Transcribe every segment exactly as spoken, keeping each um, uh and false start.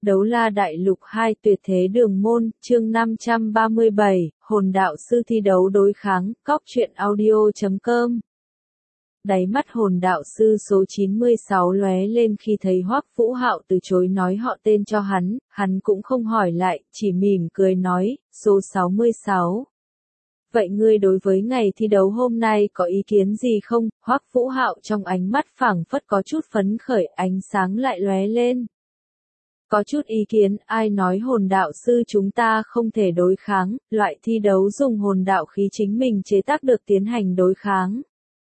Đấu La Đại Lục hai Tuyệt Thế Đường Môn, chương năm trăm ba mươi bảy, Hồn Đạo Sư thi đấu đối kháng, cóc truyện audio chấm com. Đáy mắt Hồn Đạo Sư số chín mươi sáu lóe lên khi thấy Hoắc Vũ Hạo từ chối nói họ tên cho hắn, hắn cũng không hỏi lại, chỉ mỉm cười nói, số sáu mươi sáu. Vậy ngươi đối với ngày thi đấu hôm nay có ý kiến gì không? Hoắc Vũ Hạo trong ánh mắt phảng phất có chút phấn khởi, ánh sáng lại lóe lên. Có chút ý kiến, ai nói hồn đạo sư chúng ta không thể đối kháng, loại thi đấu dùng hồn đạo khí chính mình chế tác được tiến hành đối kháng.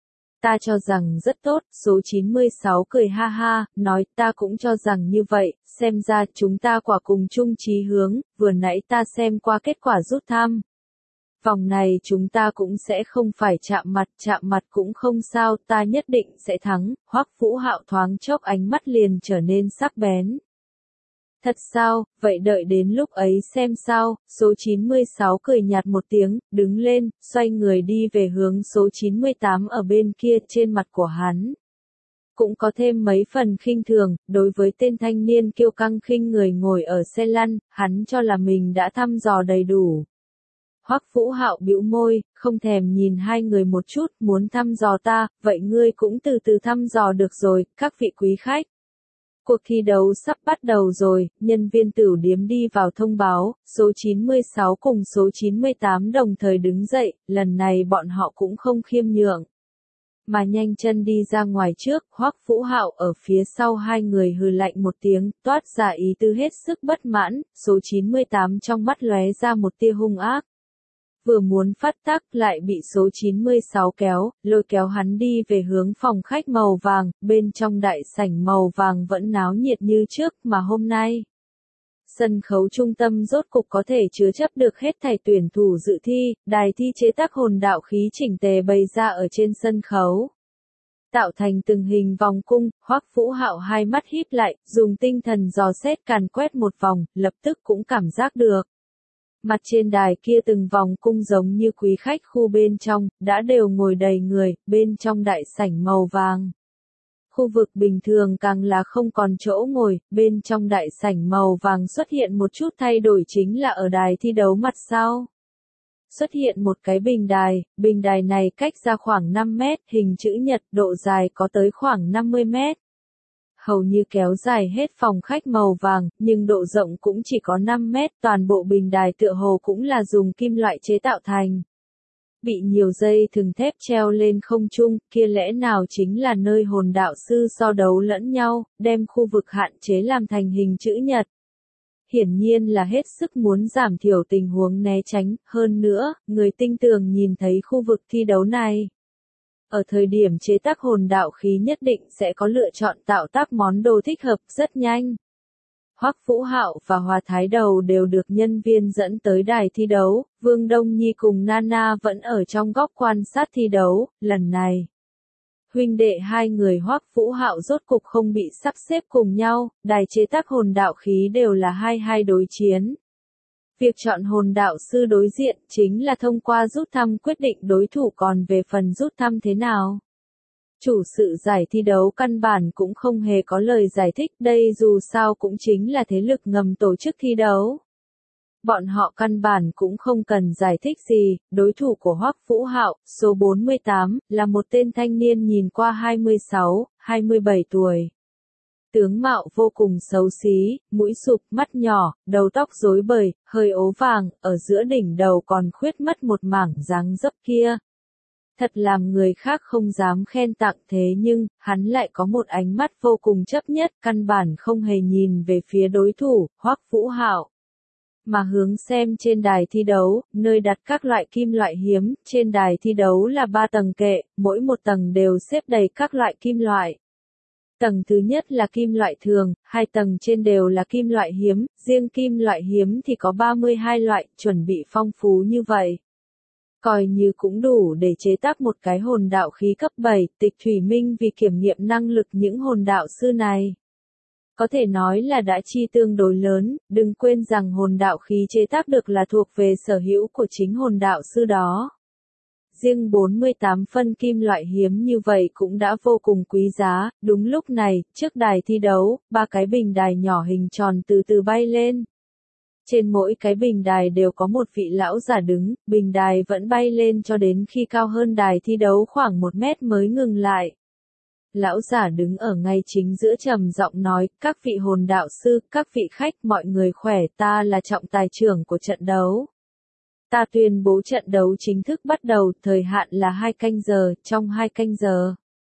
Ta cho rằng rất tốt, số chín mươi sáu cười ha ha, nói ta cũng cho rằng như vậy, xem ra chúng ta quả cùng chung chí hướng, vừa nãy ta xem qua kết quả rút thăm. Vòng này chúng ta cũng sẽ không phải chạm mặt, chạm mặt cũng không sao, ta nhất định sẽ thắng. Hoắc Vũ Hạo thoáng chốc ánh mắt liền trở nên sắc bén. Thật sao, vậy đợi đến lúc ấy xem sao, số chín mươi sáu cười nhạt một tiếng, đứng lên, xoay người đi về hướng số chín mươi tám ở bên kia trên mặt của hắn. Cũng có thêm mấy phần khinh thường, đối với tên thanh niên kiêu căng khinh người ngồi ở xe lăn, hắn cho là mình đã thăm dò đầy đủ. Hoắc Vũ Hạo bĩu môi, không thèm nhìn hai người một chút, muốn thăm dò ta, vậy ngươi cũng từ từ thăm dò được rồi, các vị quý khách. Cuộc thi đấu sắp bắt đầu rồi, nhân viên tửu điếm đi vào thông báo, số chín mươi sáu cùng số chín mươi tám đồng thời đứng dậy, lần này bọn họ cũng không khiêm nhượng. Mà nhanh chân đi ra ngoài trước, Hoắc Vũ Hạo ở phía sau hai người hừ lạnh một tiếng, toát ra ý tư hết sức bất mãn, số chín mươi tám trong mắt lóe ra một tia hung ác. Vừa muốn phát tác lại bị số chín mươi sáu kéo, lôi kéo hắn đi về hướng phòng khách màu vàng, bên trong đại sảnh màu vàng vẫn náo nhiệt như trước mà hôm nay. Sân khấu trung tâm rốt cục có thể chứa chấp được hết thảy tuyển thủ dự thi, đài thi chế tác hồn đạo khí chỉnh tề bày ra ở trên sân khấu. Tạo thành từng hình vòng cung, Hoắc Vũ Hạo hai mắt híp lại, dùng tinh thần dò xét càn quét một vòng, lập tức cũng cảm giác được. Mặt trên đài kia từng vòng cung giống như quý khách khu bên trong, đã đều ngồi đầy người, bên trong đại sảnh màu vàng. Khu vực bình thường càng là không còn chỗ ngồi, bên trong đại sảnh màu vàng xuất hiện một chút thay đổi chính là ở đài thi đấu mặt sau. Xuất hiện một cái bình đài, bình đài này cách ra khoảng năm mét, hình chữ nhật, độ dài có tới khoảng năm mươi mét. Hầu như kéo dài hết phòng khách màu vàng, nhưng độ rộng cũng chỉ có năm mét, toàn bộ bình đài tựa hồ cũng là dùng kim loại chế tạo thành. Bị nhiều dây thừng thép treo lên không trung, kia lẽ nào chính là nơi hồn đạo sư so đấu lẫn nhau, đem khu vực hạn chế làm thành hình chữ nhật. Hiển nhiên là hết sức muốn giảm thiểu tình huống né tránh, hơn nữa, người tinh tường nhìn thấy khu vực thi đấu này. Ở thời điểm chế tác hồn đạo khí nhất định sẽ có lựa chọn tạo tác món đồ thích hợp rất nhanh. Hoắc Vũ Hạo và Hòa Thái Đầu đều được nhân viên dẫn tới đài thi đấu, Vương Đông Nhi cùng Nana vẫn ở trong góc quan sát thi đấu, lần này. Huynh đệ hai người Hoắc Vũ Hạo rốt cục không bị sắp xếp cùng nhau, đài chế tác hồn đạo khí đều là hai hai đối chiến. Việc chọn hồn đạo sư đối diện chính là thông qua rút thăm quyết định đối thủ, còn về phần rút thăm thế nào. Chủ sự giải thi đấu căn bản cũng không hề có lời giải thích, đây dù sao cũng chính là thế lực ngầm tổ chức thi đấu. Bọn họ căn bản cũng không cần giải thích gì, đối thủ của Hoắc Vũ Hạo, số bốn mươi tám, là một tên thanh niên nhìn qua hai mươi sáu, hai mươi bảy tuổi. Tướng mạo vô cùng xấu xí, mũi sụp, mắt nhỏ, đầu tóc rối bời, hơi ố vàng, ở giữa đỉnh đầu còn khuyết mất một mảng dáng dấp kia. Thật làm người khác không dám khen tặng, thế nhưng, hắn lại có một ánh mắt vô cùng chấp nhất, căn bản không hề nhìn về phía đối thủ, Hoắc Vũ Hạo. Mà hướng xem trên đài thi đấu, nơi đặt các loại kim loại hiếm, trên đài thi đấu là ba tầng kệ, mỗi một tầng đều xếp đầy các loại kim loại. Tầng thứ nhất là kim loại thường, hai tầng trên đều là kim loại hiếm, riêng kim loại hiếm thì có ba mươi hai loại, chuẩn bị phong phú như vậy. Coi như cũng đủ để chế tác một cái hồn đạo khí cấp bảy, Tịch Thủy Minh vì kiểm nghiệm năng lực những hồn đạo sư này. Có thể nói là đã chi tương đối lớn, đừng quên rằng hồn đạo khí chế tác được là thuộc về sở hữu của chính hồn đạo sư đó. riêng bốn mươi tám phân kim loại hiếm như vậy cũng đã vô cùng quý giá. Đúng lúc này, trước đài thi đấu, ba cái bình đài nhỏ hình tròn từ từ bay lên. Trên mỗi cái bình đài đều có một vị lão giả đứng, bình đài vẫn bay lên cho đến khi cao hơn đài thi đấu khoảng một mét mới ngừng lại. Lão giả đứng ở ngay chính giữa trầm giọng nói, các vị hồn đạo sư, các vị khách, mọi người khỏe, ta là trọng tài trưởng của trận đấu. Ta tuyên bố trận đấu chính thức bắt đầu, thời hạn là hai canh giờ, trong hai canh giờ.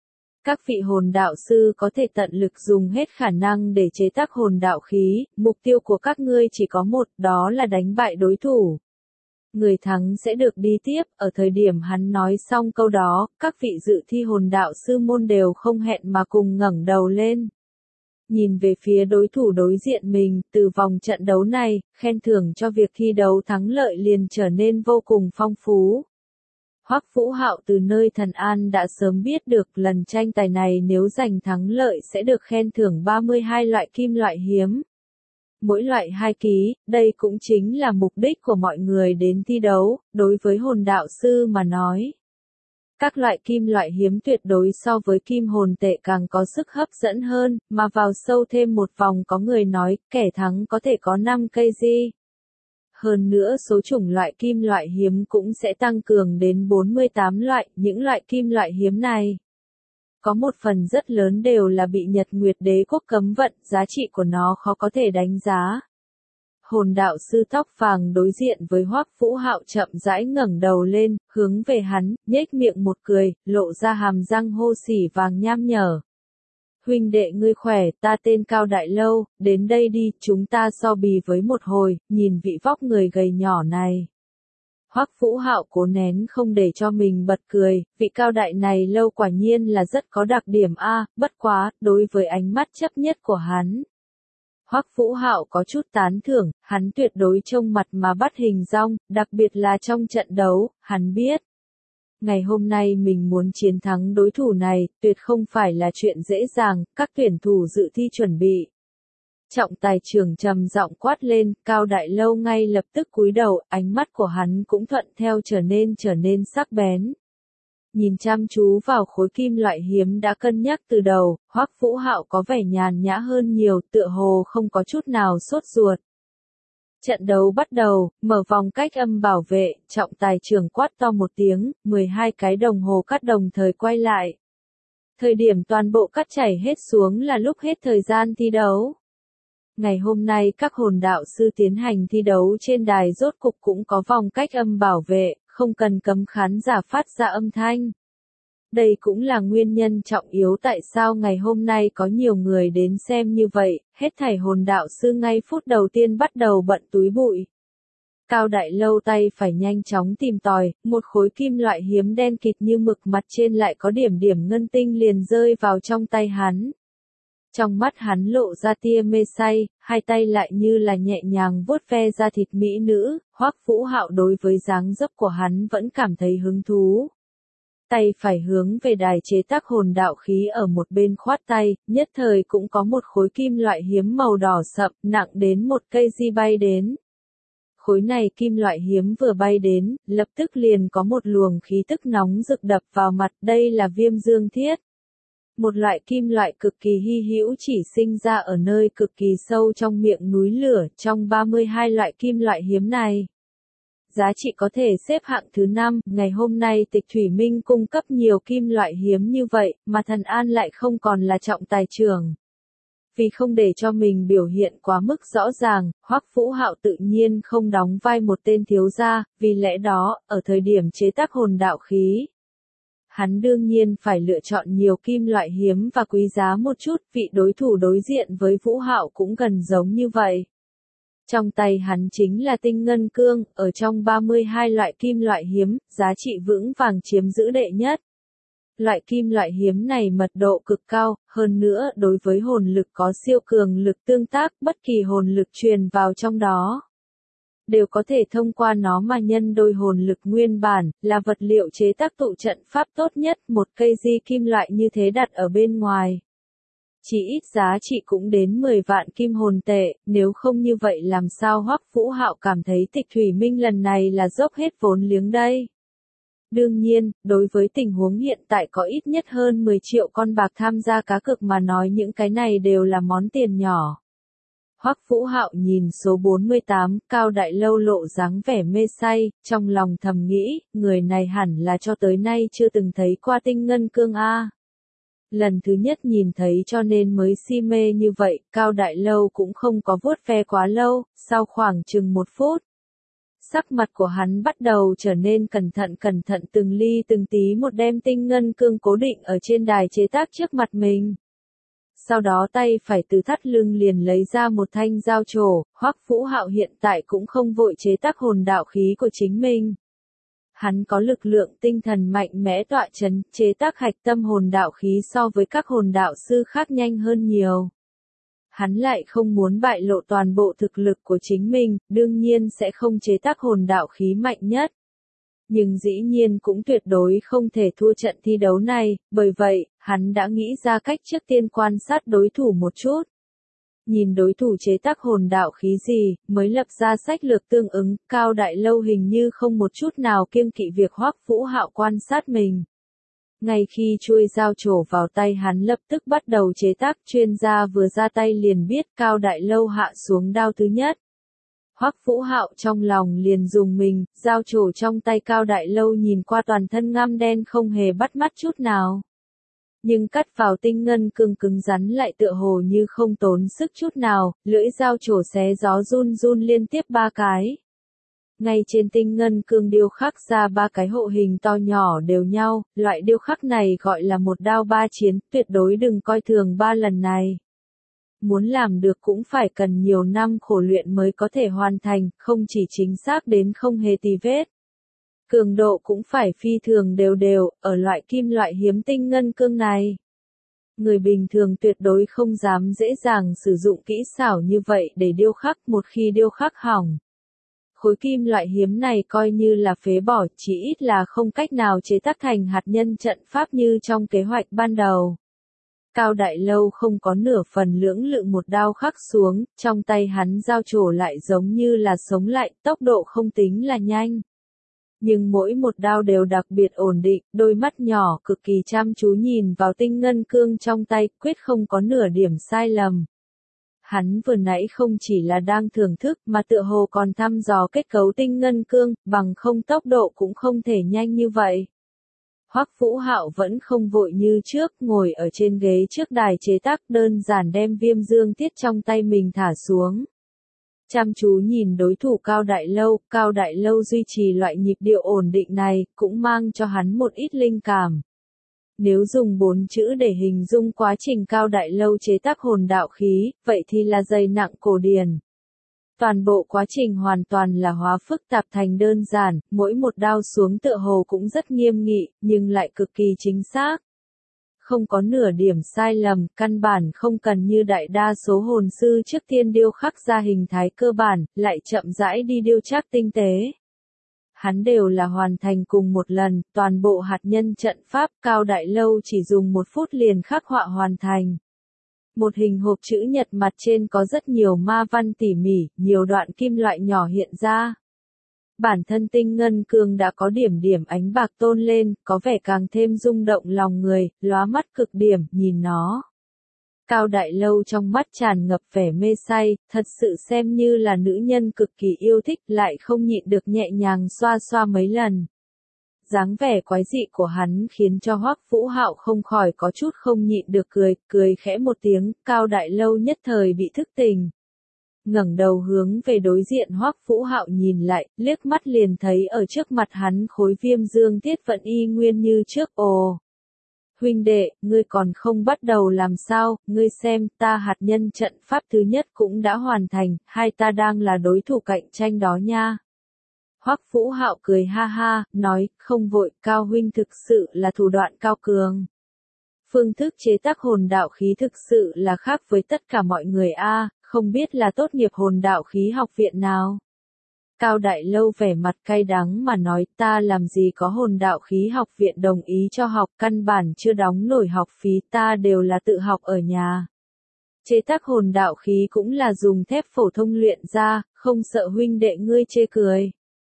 Các vị hồn đạo sư có thể tận lực dùng hết khả năng để chế tác hồn đạo khí, mục tiêu của các ngươi chỉ có một, đó là đánh bại đối thủ. Người thắng sẽ được đi tiếp. Ở thời điểm hắn nói xong câu đó, các vị dự thi hồn đạo sư môn đều không hẹn mà cùng ngẩng đầu lên. Nhìn về phía đối thủ đối diện mình, từ vòng trận đấu này, khen thưởng cho việc thi đấu thắng lợi liền trở nên vô cùng phong phú. Hoắc Vũ Hạo từ nơi Thần An đã sớm biết được lần tranh tài này nếu giành thắng lợi sẽ được khen thưởng ba mươi hai loại kim loại hiếm. Mỗi loại hai ký, đây cũng chính là mục đích của mọi người đến thi đấu, đối với hồn đạo sư mà nói. Các loại kim loại hiếm tuyệt đối so với kim hồn tệ càng có sức hấp dẫn hơn, mà vào sâu thêm một vòng có người nói, kẻ thắng có thể có năm cây di. Hơn nữa số chủng loại kim loại hiếm cũng sẽ tăng cường đến bốn mươi tám loại, những loại kim loại hiếm này. Có một phần rất lớn đều là bị Nhật Nguyệt Đế Quốc cấm vận, giá trị của nó khó có thể đánh giá. Hồn đạo sư tóc vàng đối diện với Hoắc Vũ Hạo chậm rãi ngẩng đầu lên, hướng về hắn, nhếch miệng một cười, lộ ra hàm răng hô xỉ vàng nham nhở. Huynh đệ ngươi khỏe, ta tên Cao Đại Lâu, đến đây đi, chúng ta so bì với một hồi, nhìn vị vóc người gầy nhỏ này. Hoắc Vũ Hạo cố nén không để cho mình bật cười, vị Cao Đại này Lâu quả nhiên là rất có đặc điểm a, bất quá, đối với ánh mắt chấp nhất của hắn. Hoắc Vũ Hạo có chút tán thưởng, hắn tuyệt đối trông mặt mà bắt hình dong, đặc biệt là trong trận đấu, hắn biết. Ngày hôm nay mình muốn chiến thắng đối thủ này, tuyệt không phải là chuyện dễ dàng, các tuyển thủ dự thi chuẩn bị. Trọng tài trưởng trầm giọng quát lên, Cao Đại Lâu ngay lập tức cúi đầu, ánh mắt của hắn cũng thuận theo trở nên trở nên sắc bén. Nhìn chăm chú vào khối kim loại hiếm đã cân nhắc từ đầu, Hoắc Vũ Hạo có vẻ nhàn nhã hơn nhiều, tựa hồ không có chút nào sốt ruột. Trận đấu bắt đầu, mở vòng cách âm bảo vệ, trọng tài trưởng quát to một tiếng, mười hai cái đồng hồ cắt đồng thời quay lại. Thời điểm toàn bộ cắt chảy hết xuống là lúc hết thời gian thi đấu. Ngày hôm nay các hồn đạo sư tiến hành thi đấu trên đài rốt cục cũng có vòng cách âm bảo vệ, không cần cấm khán giả phát ra âm thanh. Đây cũng là nguyên nhân trọng yếu tại sao ngày hôm nay có nhiều người đến xem như vậy, hết thảy hồn đạo sư ngay phút đầu tiên bắt đầu bận túi bụi. Cao Đại Lâu tay phải nhanh chóng tìm tòi, một khối kim loại hiếm đen kịt như mực mặt trên lại có điểm điểm ngân tinh liền rơi vào trong tay hắn. Trong mắt hắn lộ ra tia mê say, hai tay lại như là nhẹ nhàng vuốt ve da thịt mỹ nữ, Hoắc Vũ Hạo đối với dáng dấp của hắn vẫn cảm thấy hứng thú. Tay phải hướng về đài chế tác hồn đạo khí ở một bên khoát tay, nhất thời cũng có một khối kim loại hiếm màu đỏ sậm, nặng đến một cây di bay đến. Khối này kim loại hiếm vừa bay đến, lập tức liền có một luồng khí tức nóng rực đập vào mặt, đây là viêm dương thiết. Một loại kim loại cực kỳ hy hữu chỉ sinh ra ở nơi cực kỳ sâu trong miệng núi lửa, trong ba mươi hai loại kim loại hiếm này. Giá trị có thể xếp hạng thứ năm, ngày hôm nay Tịch Thủy Minh cung cấp nhiều kim loại hiếm như vậy, mà Thần An lại không còn là trọng tài trưởng. Vì không để cho mình biểu hiện quá mức rõ ràng, Hoắc Vũ Hạo tự nhiên không đóng vai một tên thiếu gia, vì lẽ đó, ở thời điểm chế tác hồn đạo khí, hắn đương nhiên phải lựa chọn nhiều kim loại hiếm và quý giá một chút, vị đối thủ đối diện với Vũ Hạo cũng gần giống như vậy. Trong tay hắn chính là tinh ngân cương, ở trong ba mươi hai loại kim loại hiếm, giá trị vững vàng chiếm giữ đệ nhất. Loại kim loại hiếm này mật độ cực cao, hơn nữa đối với hồn lực có siêu cường lực tương tác, bất kỳ hồn lực truyền vào trong đó đều có thể thông qua nó mà nhân đôi hồn lực nguyên bản, là vật liệu chế tác tụ trận pháp tốt nhất, một cây di kim loại như thế đặt ở bên ngoài. Chỉ ít giá trị cũng đến mười vạn kim hồn tệ, nếu không như vậy làm sao Hoắc Vũ Hạo cảm thấy Tịch Thủy Minh lần này là dốc hết vốn liếng đây. Đương nhiên, đối với tình huống hiện tại có ít nhất hơn mười triệu con bạc tham gia cá cược mà nói những cái này đều là món tiền nhỏ. Hoắc Vũ Hạo nhìn số bốn mươi tám, Cao Đại Lâu lộ dáng vẻ mê say, trong lòng thầm nghĩ, người này hẳn là cho tới nay chưa từng thấy qua tinh ngân cương a. Lần thứ nhất nhìn thấy cho nên mới si mê như vậy, Cao Đại Lâu cũng không có vuốt ve quá lâu, sau khoảng chừng một phút. Sắc mặt của hắn bắt đầu trở nên cẩn thận cẩn thận từng ly từng tí một đem tinh ngân cương cố định ở trên đài chế tác trước mặt mình. Sau đó tay phải từ thắt lưng liền lấy ra một thanh dao trổ, Hoắc Vũ Hạo hiện tại cũng không vội chế tác hồn đạo khí của chính mình. Hắn có lực lượng tinh thần mạnh mẽ tọa chấn, chế tác hạch tâm hồn đạo khí so với các hồn đạo sư khác nhanh hơn nhiều. Hắn lại không muốn bại lộ toàn bộ thực lực của chính mình, đương nhiên sẽ không chế tác hồn đạo khí mạnh nhất. Nhưng dĩ nhiên cũng tuyệt đối không thể thua trận thi đấu này, bởi vậy, hắn đã nghĩ ra cách trước tiên quan sát đối thủ một chút. Nhìn đối thủ chế tác hồn đạo khí gì, mới lập ra sách lược tương ứng, Cao Đại Lâu hình như không một chút nào kiêng kỵ việc Hoắc Vũ Hạo quan sát mình. Ngay khi chuôi dao trổ vào tay hắn lập tức bắt đầu chế tác, chuyên gia vừa ra tay liền biết Cao Đại Lâu hạ xuống đao thứ nhất. Hoắc Vũ Hạo trong lòng liền dùng mình, dao trổ trong tay Cao Đại Lâu nhìn qua toàn thân ngăm đen không hề bắt mắt chút nào. Nhưng cắt vào tinh ngân cương cứng rắn lại tựa hồ như không tốn sức chút nào, lưỡi dao trổ xé gió run run liên tiếp ba cái. Ngay trên tinh ngân cương điêu khắc ra ba cái hộ hình to nhỏ đều nhau, loại điêu khắc này gọi là một đao ba chiến, tuyệt đối đừng coi thường ba lần này. Muốn làm được cũng phải cần nhiều năm khổ luyện mới có thể hoàn thành, không chỉ chính xác đến không hề tì vết. Cường độ cũng phải phi thường đều đều, ở loại kim loại hiếm tinh ngân cương này. Người bình thường tuyệt đối không dám dễ dàng sử dụng kỹ xảo như vậy để điêu khắc, một khi điêu khắc hỏng. Khối kim loại hiếm này coi như là phế bỏ, chỉ ít là không cách nào chế tác thành hạt nhân trận pháp như trong kế hoạch ban đầu. Cao Đại Lâu không có nửa phần lưỡng lự một đao khắc xuống, trong tay hắn dao trổ lại giống như là sống lại, tốc độ không tính là nhanh. Nhưng mỗi một đao đều đặc biệt ổn định, đôi mắt nhỏ cực kỳ chăm chú nhìn vào tinh ngân cương trong tay, quyết không có nửa điểm sai lầm. Hắn vừa nãy không chỉ là đang thưởng thức mà tựa hồ còn thăm dò kết cấu tinh ngân cương, bằng không tốc độ cũng không thể nhanh như vậy. Hoắc Vũ Hạo vẫn không vội như trước, ngồi ở trên ghế trước đài chế tác, đơn giản đem viêm dương tiết trong tay mình thả xuống. Chăm chú nhìn đối thủ Cao Đại Lâu, Cao Đại Lâu duy trì loại nhịp điệu ổn định này, cũng mang cho hắn một ít linh cảm. Nếu dùng bốn chữ để hình dung quá trình Cao Đại Lâu chế tác hồn đạo khí, vậy thì là dày nặng cổ điển. Toàn bộ quá trình hoàn toàn là hóa phức tạp thành đơn giản, mỗi một đao xuống tựa hồ cũng rất nghiêm nghị, nhưng lại cực kỳ chính xác. Không có nửa điểm sai lầm, căn bản không cần như đại đa số hồn sư trước tiên điêu khắc ra hình thái cơ bản, lại chậm rãi đi điêu chắc tinh tế. Hắn đều là hoàn thành cùng một lần, toàn bộ hạt nhân trận pháp Cao Đại Lâu chỉ dùng một phút liền khắc họa hoàn thành. Một hình hộp chữ nhật mặt trên có rất nhiều ma văn tỉ mỉ, nhiều đoạn kim loại nhỏ hiện ra. Bản thân tinh ngân cương đã có điểm điểm ánh bạc tôn lên, có vẻ càng thêm rung động lòng người, lóa mắt cực điểm, nhìn nó. Cao Đại Lâu trong mắt tràn ngập vẻ mê say, thật sự xem như là nữ nhân cực kỳ yêu thích, lại không nhịn được nhẹ nhàng xoa xoa mấy lần. Dáng vẻ quái dị của hắn khiến cho Hoắc Vũ Hạo không khỏi có chút không nhịn được cười, cười khẽ một tiếng, Cao Đại Lâu nhất thời bị thức tỉnh. Ngẩng đầu hướng về đối diện Hoắc Vũ Hạo nhìn lại, liếc mắt liền thấy ở trước mặt hắn khối viêm dương tiết vẫn y nguyên như trước. Ồ! Huynh đệ, ngươi còn không bắt đầu làm sao, ngươi xem, ta hạt nhân trận pháp thứ nhất cũng đã hoàn thành, hai ta đang là đối thủ cạnh tranh đó nha. Hoắc Vũ Hạo cười ha ha, nói, không vội, Cao huynh thực sự là thủ đoạn cao cường. Phương thức chế tác hồn đạo khí thực sự là khác với tất cả mọi người a, không biết là tốt nghiệp hồn đạo khí học viện nào. Cao Đại Lâu vẻ mặt cay đắng mà nói, ta làm gì có hồn đạo khí học viện đồng ý cho học, căn bản chưa đóng nổi học phí, ta đều là tự học ở nhà. Chế tác hồn đạo khí cũng là dùng thép phổ thông luyện ra, không sợ huynh đệ ngươi chê cười.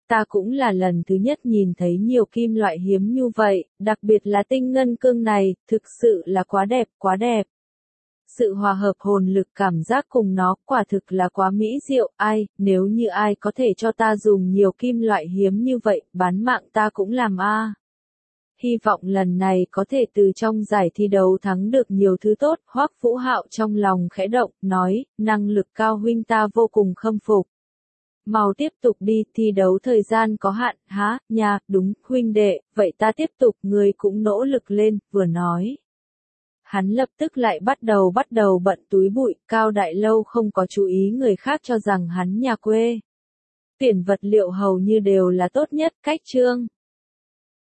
Ta cũng là lần thứ nhất nhìn thấy nhiều kim loại hiếm như vậy, đặc biệt là tinh ngân cương này, thực sự là quá đẹp, quá đẹp. Sự hòa hợp hồn lực cảm giác cùng nó quả thực là quá mỹ diệu, ai, nếu như ai có thể cho ta dùng nhiều kim loại hiếm như vậy, bán mạng ta cũng làm a. Hy vọng lần này có thể từ trong giải thi đấu thắng được nhiều thứ tốt, Hoắc Vũ Hạo trong lòng khẽ động, nói, năng lực cao huynh ta vô cùng khâm phục. Mau tiếp tục đi, thi đấu thời gian có hạn, hả, nha, đúng, huynh đệ, vậy ta tiếp tục, người cũng nỗ lực lên, vừa nói. Hắn lập tức lại bắt đầu bắt đầu bận túi bụi, Cao Đại Lâu không có chú ý người khác cho rằng hắn nhà quê. Tuyển vật liệu hầu như đều là tốt nhất, cách trương.